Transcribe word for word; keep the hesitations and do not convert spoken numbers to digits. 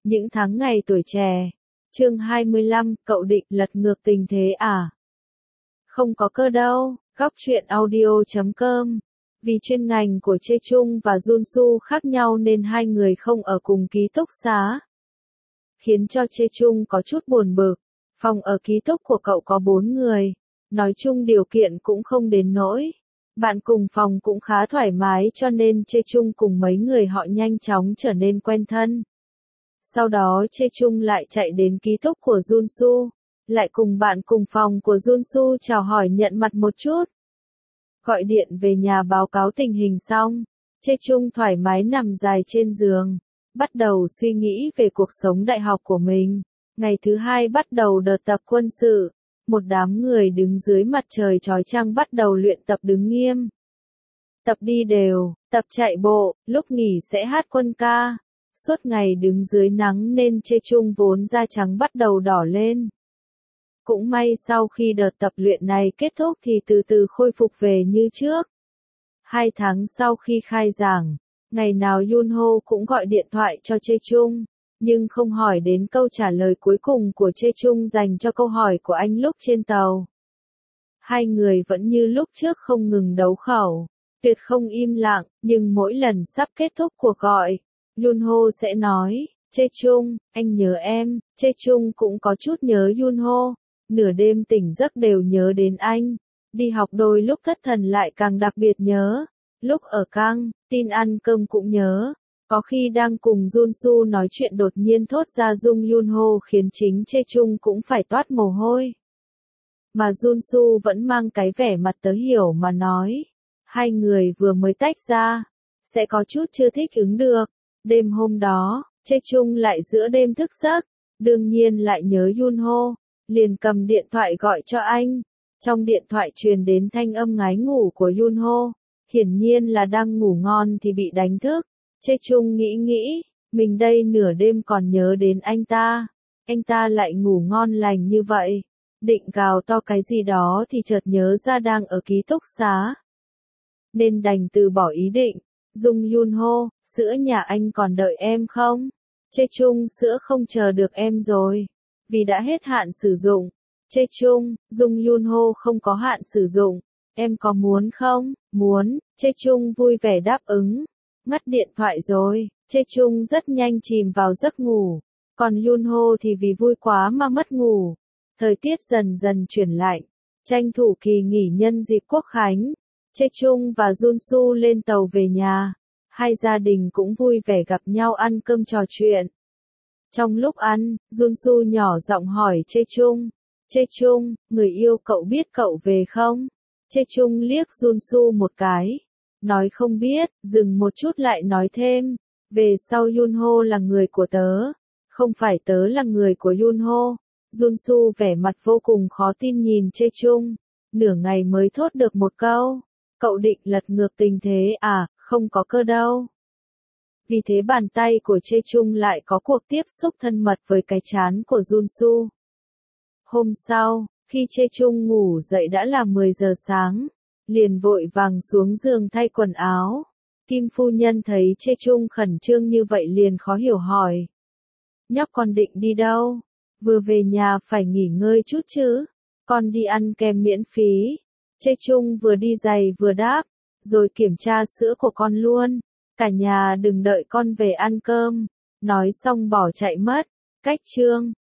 Những tháng ngày tuổi trẻ. Chương hai mươi lăm, cậu định lật ngược tình thế à? Không có cơ đâu. Góc truyện audio chấm com. Vì chuyên ngành của Chê Chung và Junsu khác nhau nên hai người không ở cùng ký túc xá. Khiến cho Chê Chung có chút buồn bực. Phòng ở ký túc của cậu có bốn người. Nói chung điều kiện cũng không đến nỗi. Bạn cùng phòng cũng khá thoải mái cho nên Chê Chung cùng mấy người họ nhanh chóng trở nên quen thân. Sau đó Chê Chung lại chạy đến ký túc của Junsu, lại cùng bạn cùng phòng của Junsu chào hỏi nhận mặt một chút. Gọi điện về nhà báo cáo tình hình xong, Chê Chung thoải mái nằm dài trên giường, bắt đầu suy nghĩ về cuộc sống đại học của mình. Ngày thứ hai bắt đầu đợt tập quân sự, một đám người đứng dưới mặt trời chói chang bắt đầu luyện tập đứng nghiêm. Tập đi đều, tập chạy bộ, lúc nghỉ sẽ hát quân ca. Suốt ngày đứng dưới nắng nên Chê Chung vốn da trắng bắt đầu đỏ lên. Cũng may sau khi đợt tập luyện này kết thúc thì từ từ khôi phục về như trước. Hai tháng sau khi khai giảng, ngày nào Yunho cũng gọi điện thoại cho Chê Chung, nhưng không hỏi đến câu trả lời cuối cùng của Chê Chung dành cho câu hỏi của anh lúc trên tàu. Hai người vẫn như lúc trước không ngừng đấu khẩu, tuyệt không im lặng, nhưng mỗi lần sắp kết thúc cuộc gọi, Yunho sẽ nói, Chê Chung, anh nhớ em. Chê Chung cũng có chút nhớ Yunho, nửa đêm tỉnh giấc đều nhớ đến anh. Đi học đôi lúc thất thần lại càng đặc biệt nhớ. Lúc ở căng, tin ăn cơm cũng nhớ. Có khi đang cùng Junsu nói chuyện đột nhiên thốt ra dung Yunho khiến chính Chê Chung cũng phải toát mồ hôi. Mà Junsu vẫn mang cái vẻ mặt tớ hiểu mà nói. Hai người vừa mới tách ra, sẽ có chút chưa thích ứng được. Đêm hôm đó, Chê Chung lại giữa đêm thức giấc, đương nhiên lại nhớ Yunho, liền cầm điện thoại gọi cho anh. Trong điện thoại truyền đến thanh âm ngái ngủ của Yunho, hiển nhiên là đang ngủ ngon thì bị đánh thức. Chê Chung nghĩ nghĩ, mình đây nửa đêm còn nhớ đến anh ta, anh ta lại ngủ ngon lành như vậy. Định gào to cái gì đó thì chợt nhớ ra đang ở ký túc xá. Nên đành từ bỏ ý định. Dung Yunho, sữa nhà anh còn đợi em không? Chê Chung, sữa không chờ được em rồi. Vì đã hết hạn sử dụng. Chê Chung, Dung Yunho không có hạn sử dụng. Em có muốn không? Muốn. Chê Chung vui vẻ đáp ứng. Ngắt điện thoại rồi. Chê Chung rất nhanh chìm vào giấc ngủ. Còn Yunho thì vì vui quá mà mất ngủ. Thời tiết dần dần chuyển lạnh. Tranh thủ kỳ nghỉ nhân dịp Quốc khánh. Chê Chung và Junsu lên tàu về nhà. Hai gia đình cũng vui vẻ gặp nhau ăn cơm trò chuyện. Trong lúc ăn, Junsu nhỏ giọng hỏi Chê Chung. Chê Chung, người yêu cậu biết cậu về không? Chê Chung liếc Junsu một cái. Nói không biết, dừng một chút lại nói thêm. Về sau Yunho là người của tớ. Không phải tớ là người của Yunho. Junsu vẻ mặt vô cùng khó tin nhìn Chê Chung. Nửa ngày mới thốt được một câu. Cậu định lật ngược tình thế à? Không có cơ đâu. Vì thế bàn tay của Chê Chung lại có cuộc tiếp xúc thân mật với cái trán của Junsu. Hôm sau, khi Chê Chung ngủ dậy đã là mười giờ sáng, liền vội vàng xuống giường thay quần áo. Kim phu nhân thấy Chê Chung khẩn trương như vậy liền khó hiểu hỏi. Nhóc con định đi đâu? Vừa về nhà phải nghỉ ngơi chút chứ. Con đi ăn kem miễn phí. Chê Chung vừa đi giày vừa đáp, rồi kiểm tra sữa của con luôn. Cả nhà đừng đợi con về ăn cơm. Nói xong bỏ chạy mất. Cách chương